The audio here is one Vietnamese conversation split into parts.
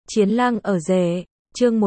Chiến lang ở rể, chương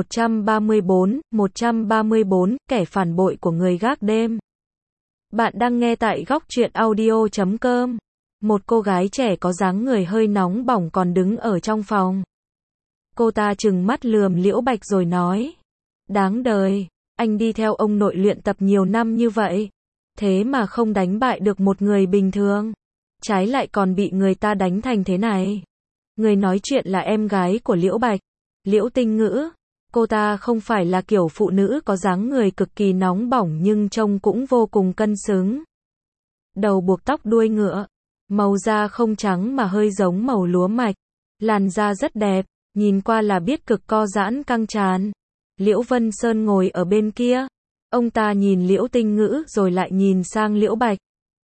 134, kẻ phản bội của người gác đêm. Bạn đang nghe tại góc truyện audio.com. Một cô gái trẻ có dáng người hơi nóng bỏng còn đứng ở trong phòng. Cô ta trừng mắt lườm Liễu Bạch rồi nói. Đáng đời, anh đi theo ông nội luyện tập nhiều năm như vậy. Thế mà không đánh bại được một người bình thường. Trái lại còn bị người ta đánh thành thế này. Người nói chuyện là em gái của Liễu Bạch, Liễu Tinh Ngữ. Cô ta không phải là kiểu phụ nữ có dáng người cực kỳ nóng bỏng nhưng trông cũng vô cùng cân xứng. Đầu buộc tóc đuôi ngựa, màu da không trắng mà hơi giống màu lúa mạch, làn da rất đẹp, nhìn qua là biết cực co giãn căng tràn. Liễu Vân Sơn ngồi ở bên kia, ông ta nhìn Liễu Tinh Ngữ rồi lại nhìn sang Liễu Bạch.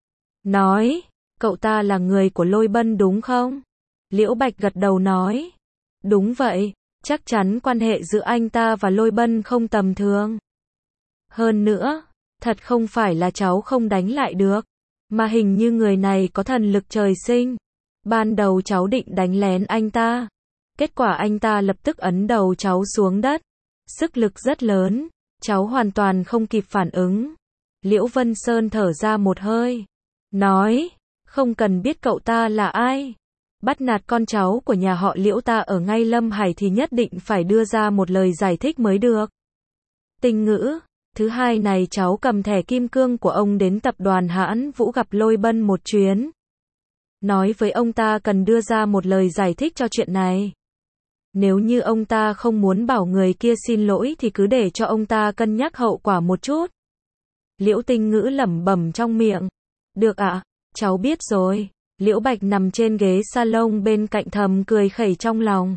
Nói, cậu ta là người của Lôi Bân đúng không? Liễu Bạch gật đầu nói. Đúng vậy, chắc chắn quan hệ giữa anh ta và Lôi Bân không tầm thường. Hơn nữa, thật không phải là cháu không đánh lại được, mà hình như người này có thần lực trời sinh. Ban đầu cháu định đánh lén anh ta, kết quả anh ta lập tức ấn đầu cháu xuống đất. Sức lực rất lớn, cháu hoàn toàn không kịp phản ứng. Liễu Vân Sơn thở ra một hơi, nói, không cần biết cậu ta là ai. Bắt nạt con cháu của nhà họ Liễu ta ở ngay Lâm Hải thì nhất định phải đưa ra một lời giải thích mới được. Tinh Ngữ, thứ hai này cháu cầm thẻ kim cương của ông đến tập đoàn Hãn Vũ gặp Lôi Bân một chuyến. Nói với ông ta cần đưa ra một lời giải thích cho chuyện này. Nếu như ông ta không muốn bảo người kia xin lỗi thì cứ để cho ông ta cân nhắc hậu quả một chút. Liễu Tinh Ngữ lẩm bẩm trong miệng. Được ạ, cháu biết rồi. Liễu Bạch nằm trên ghế salon bên cạnh thầm cười khẩy trong lòng.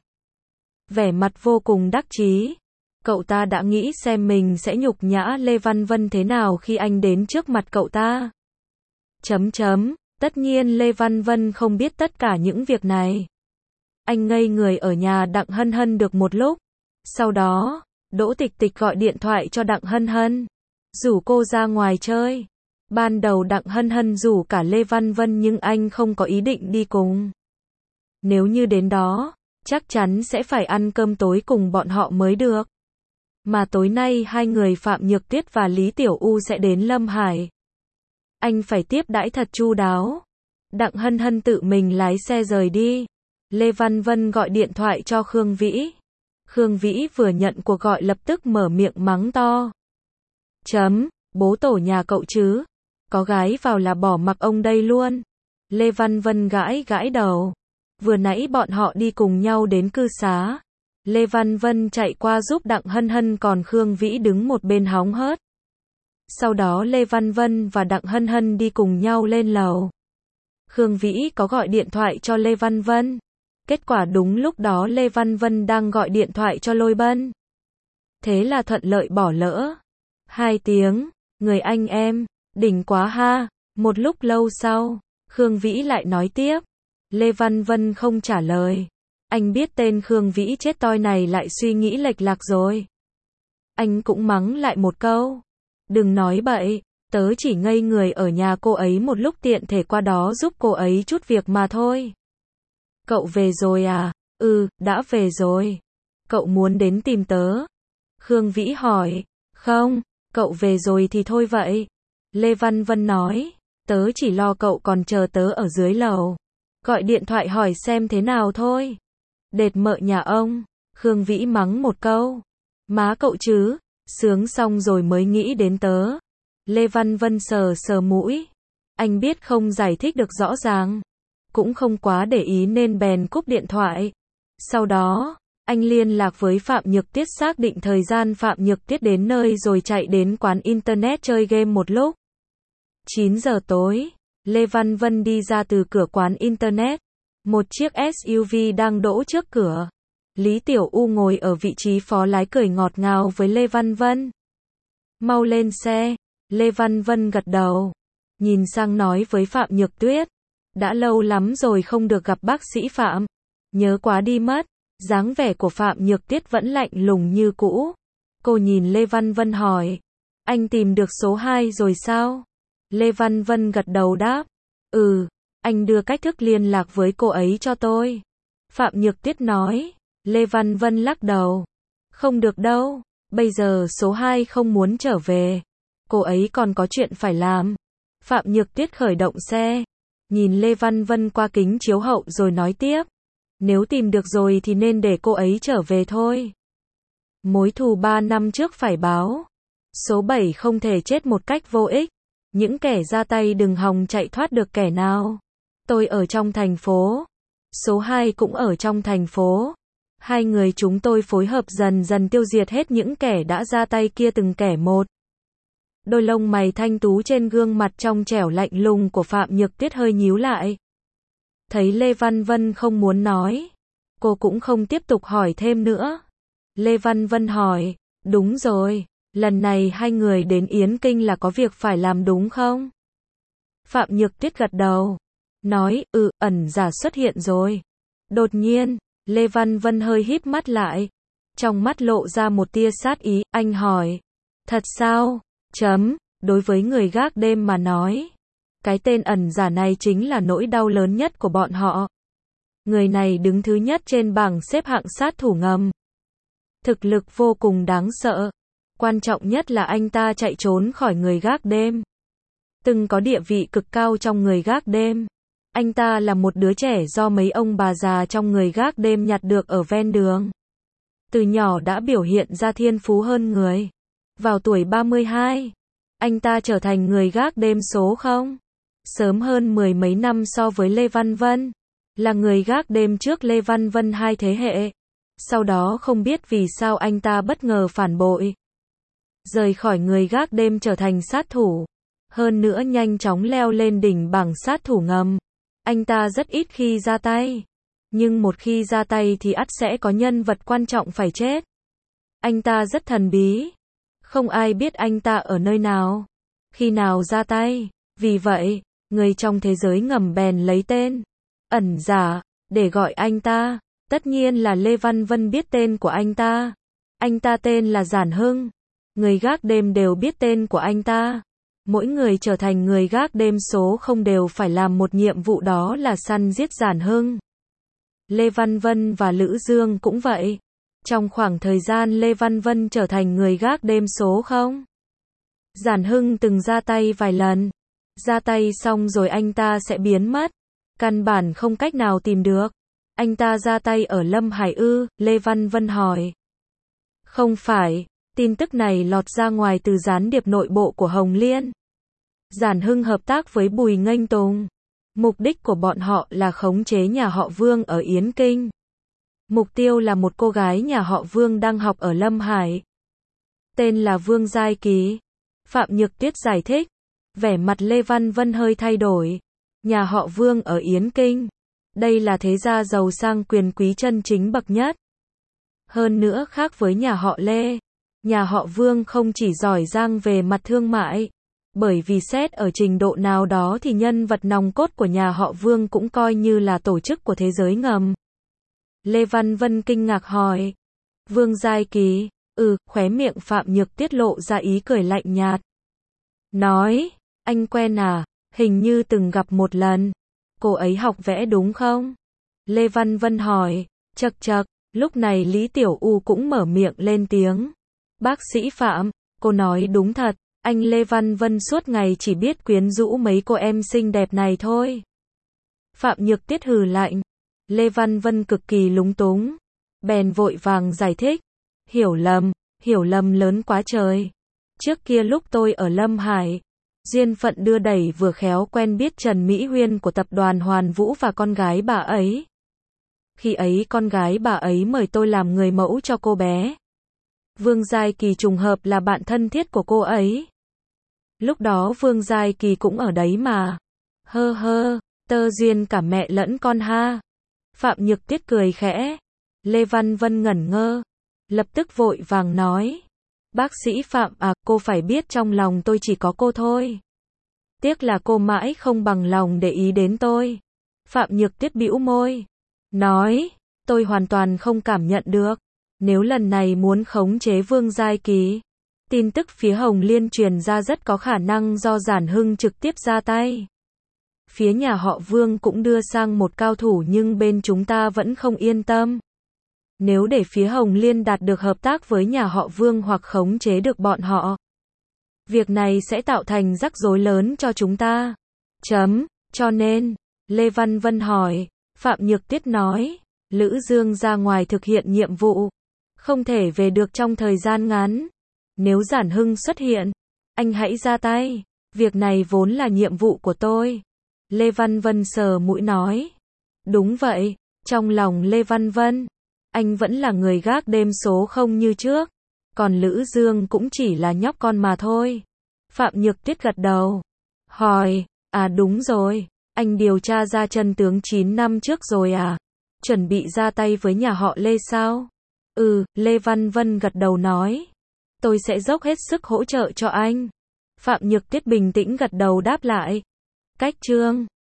Vẻ mặt vô cùng đắc chí. Cậu ta đã nghĩ xem mình sẽ nhục nhã Lê Văn Vân thế nào khi anh đến trước mặt cậu ta. Tất nhiên Lê Văn Vân không biết tất cả những việc này. Anh ngây người ở nhà Đặng Hân Hân được một lúc. Sau đó, Đỗ Tịch Tịch gọi điện thoại cho Đặng Hân Hân, rủ cô ra ngoài chơi. Ban đầu Đặng Hân Hân rủ cả Lê Văn Vân nhưng anh không có ý định đi cùng. Nếu như đến đó, chắc chắn sẽ phải ăn cơm tối cùng bọn họ mới được. Mà tối nay hai người Phạm Nhược Tuyết và Lý Tiểu U sẽ đến Lâm Hải. Anh phải tiếp đãi thật chu đáo. Đặng Hân Hân tự mình lái xe rời đi. Lê Văn Vân gọi điện thoại cho Khương Vĩ. Khương Vĩ vừa nhận cuộc gọi lập tức mở miệng mắng to. Bố tổ nhà cậu chứ? Có gái vào là bỏ mặc ông đây luôn. Lê Văn Vân gãi gãi đầu. Vừa nãy bọn họ đi cùng nhau đến cư xá. Lê Văn Vân chạy qua giúp Đặng Hân Hân còn Khương Vĩ đứng một bên hóng hớt. Sau đó Lê Văn Vân và Đặng Hân Hân đi cùng nhau lên lầu. Khương Vĩ có gọi điện thoại cho Lê Văn Vân. Kết quả đúng lúc đó Lê Văn Vân đang gọi điện thoại cho Lôi Bân. Thế là thuận lợi bỏ lỡ. 2 tiếng, người anh em, đỉnh quá ha. Một lúc lâu sau, Khương Vĩ lại nói tiếp. Lê Văn Vân không trả lời. Anh biết tên Khương Vĩ chết toi này lại suy nghĩ lệch lạc rồi. Anh cũng mắng lại một câu. Đừng nói bậy, tớ chỉ ngây người ở nhà cô ấy một lúc tiện thể qua đó giúp cô ấy chút việc mà thôi. Cậu về rồi à? Ừ, đã về rồi. Cậu muốn đến tìm tớ? Khương Vĩ hỏi. Không, cậu về rồi thì thôi vậy. Lê Văn Vân nói. Tớ chỉ lo cậu còn chờ tớ ở dưới lầu. Gọi điện thoại hỏi xem thế nào thôi. Đệt mợ nhà ông. Khương Vĩ mắng một câu. Má cậu chứ, sướng xong rồi mới nghĩ đến tớ. Lê Văn Vân sờ sờ mũi. Anh biết không giải thích được rõ ràng. Cũng không quá để ý nên bèn cúp điện thoại. Sau đó, anh liên lạc với Phạm Nhược Tuyết xác định thời gian Phạm Nhược Tuyết đến nơi rồi chạy đến quán internet chơi game một lúc. 9 giờ tối, Lê Văn Vân đi ra từ cửa quán internet. Một chiếc SUV đang đỗ trước cửa. Lý Tiểu U ngồi ở vị trí phó lái cười ngọt ngào với Lê Văn Vân. Mau lên xe. Lê Văn Vân gật đầu. Nhìn sang nói với Phạm Nhược Tuyết. Đã lâu lắm rồi không được gặp bác sĩ Phạm. Nhớ quá đi mất. Dáng vẻ của Phạm Nhược Tuyết vẫn lạnh lùng như cũ. Cô nhìn Lê Văn Vân hỏi. Anh tìm được số 2 rồi sao? Lê Văn Vân gật đầu đáp. Ừ, anh đưa cách thức liên lạc với cô ấy cho tôi. Phạm Nhược Tuyết nói. Lê Văn Vân lắc đầu. Không được đâu, bây giờ số 2 không muốn trở về. Cô ấy còn có chuyện phải làm. Phạm Nhược Tuyết khởi động xe, nhìn Lê Văn Vân qua kính chiếu hậu rồi nói tiếp. Nếu tìm được rồi thì nên để cô ấy trở về thôi. Mối thù 3 năm trước phải báo. Số 7 không thể chết một cách vô ích. Những kẻ ra tay đừng hòng chạy thoát được kẻ nào. Tôi ở trong thành phố. Số 2 cũng ở trong thành phố. Hai người chúng tôi phối hợp dần dần tiêu diệt hết những kẻ đã ra tay kia từng kẻ một. Đôi lông mày thanh tú trên gương mặt trong trẻo lạnh lùng của Phạm Nhược Tuyết hơi nhíu lại. Thấy Lê Văn Vân không muốn nói, cô cũng không tiếp tục hỏi thêm nữa. Lê Văn Vân hỏi, đúng rồi, lần này hai người đến Yến Kinh là có việc phải làm đúng không? Phạm Nhược Tuyết gật đầu, nói, ẩn giả xuất hiện rồi. Đột nhiên, Lê Văn Vân hơi híp mắt lại, trong mắt lộ ra một tia sát ý, anh hỏi, thật sao? Đối với người gác đêm mà nói, cái tên ẩn giả này chính là nỗi đau lớn nhất của bọn họ. Người này đứng thứ nhất trên bảng xếp hạng sát thủ ngầm. Thực lực vô cùng đáng sợ. Quan trọng nhất là anh ta chạy trốn khỏi người gác đêm. Từng có địa vị cực cao trong người gác đêm. Anh ta là một đứa trẻ do mấy ông bà già trong người gác đêm nhặt được ở ven đường. Từ nhỏ đã biểu hiện ra thiên phú hơn người. Vào tuổi 32, anh ta trở thành người gác đêm số 0. Sớm hơn 10 mấy năm so với Lê Văn Vân. Là người gác đêm trước Lê Văn Vân 2 thế hệ. Sau đó không biết vì sao anh ta bất ngờ phản bội. Rời khỏi người gác đêm trở thành sát thủ. Hơn nữa nhanh chóng leo lên đỉnh bảng sát thủ ngầm. Anh ta rất ít khi ra tay. Nhưng một khi ra tay thì ắt sẽ có nhân vật quan trọng phải chết. Anh ta rất thần bí. Không ai biết anh ta ở nơi nào. Khi nào ra tay. Vì vậy, người trong thế giới ngầm bèn lấy tên ẩn giả để gọi anh ta. Tất nhiên là Lê Văn Vân biết tên của anh ta. Anh ta tên là Giản Hưng. Người gác đêm đều biết tên của anh ta. Mỗi người trở thành người gác đêm số 0 đều phải làm một nhiệm vụ, đó là săn giết Giản Hưng. Lê Văn Vân và Lữ Dương cũng vậy. Trong khoảng thời gian Lê Văn Vân trở thành người gác đêm số 0, Giản Hưng từng ra tay vài lần. Ra tay xong rồi anh ta sẽ biến mất. Căn bản không cách nào tìm được. Anh ta ra tay ở Lâm Hải ư? Lê Văn Vân hỏi. Không phải, tin tức này lọt ra ngoài từ gián điệp nội bộ của Hồng Liên. Giản Hưng hợp tác với Bùi Nghênh Tùng. Mục đích của bọn họ là khống chế nhà họ Vương ở Yến Kinh. Mục tiêu là một cô gái nhà họ Vương đang học ở Lâm Hải. Tên là Vương Giai Kỳ. Phạm Nhược Tuyết giải thích. Vẻ mặt Lê Văn Vân hơi thay đổi. Nhà họ Vương ở Yến Kinh. Đây là thế gia giàu sang quyền quý chân chính bậc nhất. Hơn nữa khác với nhà họ Lê. Nhà họ Vương không chỉ giỏi giang về mặt thương mại. Bởi vì xét ở trình độ nào đó thì nhân vật nòng cốt của nhà họ Vương cũng coi như là tổ chức của thế giới ngầm. Lê Văn Vân kinh ngạc hỏi. Vương Giai Kỳ, khóe miệng Phạm Nhược tiết lộ ra ý cười lạnh nhạt. Nói, anh quen à, hình như từng gặp một lần. Cô ấy học vẽ đúng không? Lê Văn Vân hỏi, chậc chậc, lúc này Lý Tiểu U cũng mở miệng lên tiếng. Bác sĩ Phạm, cô nói đúng thật, anh Lê Văn Vân suốt ngày chỉ biết quyến rũ mấy cô em xinh đẹp này thôi. Phạm Nhược tiết hừ lạnh. Lê Văn Vân cực kỳ lúng túng. Bèn vội vàng giải thích. Hiểu lầm lớn quá trời. Trước kia lúc tôi ở Lâm Hải, duyên phận đưa đẩy vừa khéo quen biết Trần Mỹ Huyên của tập đoàn Hoàn Vũ và con gái bà ấy. Khi ấy con gái bà ấy mời tôi làm người mẫu cho cô bé. Vương Giai Kỳ trùng hợp là bạn thân thiết của cô ấy. Lúc đó Vương Giai Kỳ cũng ở đấy mà. Tơ duyên cả mẹ lẫn con ha. Phạm Nhược Tiết cười khẽ. Lê Văn Vân ngẩn ngơ. Lập tức vội vàng nói. Bác sĩ Phạm à, cô phải biết trong lòng tôi chỉ có cô thôi. Tiếc là cô mãi không bằng lòng để ý đến tôi. Phạm Nhược Tiết bĩu môi. Nói, tôi hoàn toàn không cảm nhận được. Nếu lần này muốn khống chế Vương Giai Kỳ, tin tức phía Hồng Liên truyền ra rất có khả năng do Giản Hưng trực tiếp ra tay. Phía nhà họ Vương cũng đưa sang một cao thủ nhưng bên chúng ta vẫn không yên tâm. Nếu để phía Hồng Liên đạt được hợp tác với nhà họ Vương hoặc khống chế được bọn họ, việc này sẽ tạo thành rắc rối lớn cho chúng ta. Cho nên, Lê Văn Vân hỏi, Phạm Nhược Tuyết nói, Lữ Dương ra ngoài thực hiện nhiệm vụ, không thể về được trong thời gian ngắn. Nếu Giản Hưng xuất hiện, anh hãy ra tay, việc này vốn là nhiệm vụ của tôi. Lê Văn Vân sờ mũi nói, đúng vậy, trong lòng Lê Văn Vân, anh vẫn là người gác đêm số 0 như trước, còn Lữ Dương cũng chỉ là nhóc con mà thôi. Phạm Nhược Tuyết gật đầu, hỏi, đúng rồi, anh điều tra ra chân tướng 9 năm trước rồi à? Chuẩn bị ra tay với nhà họ Lê sao? Lê Văn Vân gật đầu nói, tôi sẽ dốc hết sức hỗ trợ cho anh. Phạm Nhược Tuyết bình tĩnh gật đầu đáp lại. Cách chương